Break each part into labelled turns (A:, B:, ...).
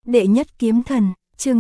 A: Đệ nhất kiếm thần, chương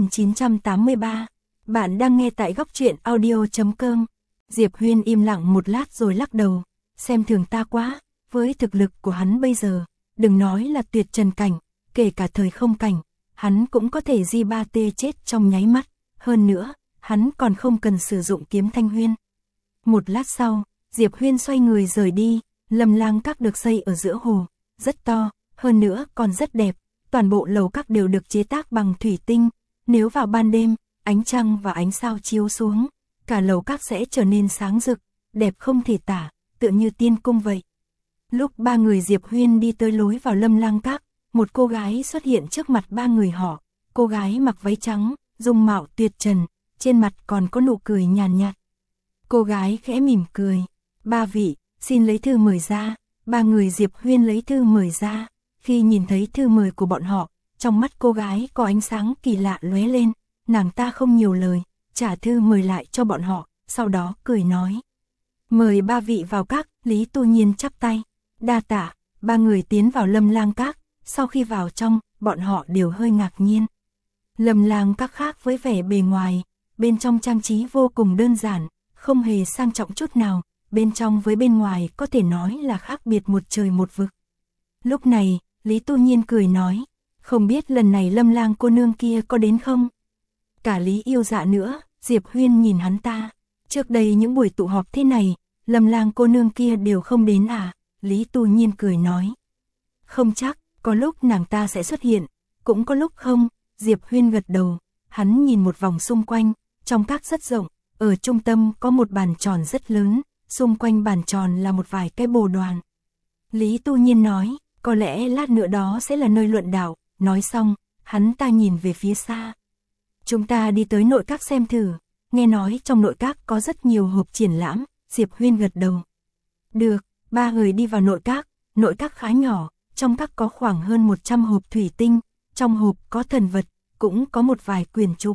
A: 6983. Bạn đang nghe tại góc truyện audio.com. Diệp Huyên im lặng một lát rồi lắc đầu, xem thường ta quá, với thực lực của hắn bây giờ, đừng nói là tuyệt trần cảnh, kể cả thời không cảnh, hắn cũng có thể di ba tê chết trong nháy mắt, hơn nữa, hắn còn không cần sử dụng kiếm thanh huyên. Một lát sau, Diệp Huyên xoay người rời đi, Lâm Lang Các được xây ở giữa hồ, rất to, hơn nữa còn rất đẹp. Toàn bộ lầu các đều được chế tác bằng thủy tinh, nếu vào ban đêm, ánh trăng và ánh sao chiếu xuống, cả lầu các sẽ trở nên sáng rực, đẹp không thể tả, tựa như tiên cung vậy. Lúc ba người Diệp Huyên đi tới lối vào Lâm Lang Các, một cô gái xuất hiện trước mặt ba người họ, cô gái mặc váy trắng, dung mạo tuyệt trần, trên mặt còn có nụ cười nhàn nhạt. Cô gái khẽ mỉm cười, ba vị, xin lấy thư mời ra, ba người Diệp Huyên lấy thư mời ra. Khi nhìn thấy thư mời của bọn họ, trong mắt cô gái có ánh sáng kỳ lạ lóe lên, nàng ta không nhiều lời, trả thư mời lại cho bọn họ, sau đó cười nói. Mời ba vị vào các, Lý Tu Nhiên chắp tay, đa tạ, ba người tiến vào Lâm Lang Các, sau khi vào trong, bọn họ đều hơi ngạc nhiên. Lâm Lang Các khác với vẻ bề ngoài, bên trong trang trí vô cùng đơn giản, không hề sang trọng chút nào, bên trong với bên ngoài có thể nói là khác biệt một trời một vực. Lúc này, Lý Tu Nhiên cười nói, không biết lần này Lâm Lang cô nương kia có đến không? Cả Lý Yêu Dạ nữa, Diệp Huyên nhìn hắn ta, trước đây những buổi tụ họp thế này, Lâm Lang cô nương kia đều không đến à? Lý Tu Nhiên cười nói, không chắc, có lúc nàng ta sẽ xuất hiện, cũng có lúc không. Diệp Huyên gật đầu, hắn nhìn một vòng xung quanh, trong các rất rộng, ở trung tâm có một bàn tròn rất lớn, xung quanh bàn tròn là một vài cái bồ đoàn. Lý Tu Nhiên nói, có lẽ lát nữa đó sẽ là nơi luận đạo, nói xong, hắn ta nhìn về phía xa. Chúng ta đi tới nội các xem thử, nghe nói trong nội các có rất nhiều hộp triển lãm, Diệp Huyên gật đầu. Được, ba người đi vào nội các khá nhỏ, trong các có khoảng hơn 100 hộp thủy tinh, trong hộp có thần vật, cũng có một vài quyển trục.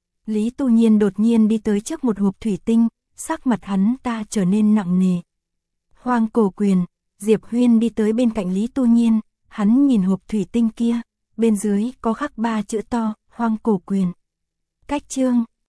A: Lý Tu Nhiên đột nhiên đi tới trước một hộp thủy tinh, sắc mặt hắn ta trở nên nặng nề. Hoang cổ quyền. Diệp Huyên đi tới bên cạnh Lý Tu Nhiên, hắn nhìn hộp thủy tinh kia, bên dưới có khắc 3 chữ to, Hoang cổ quyền. Cách chương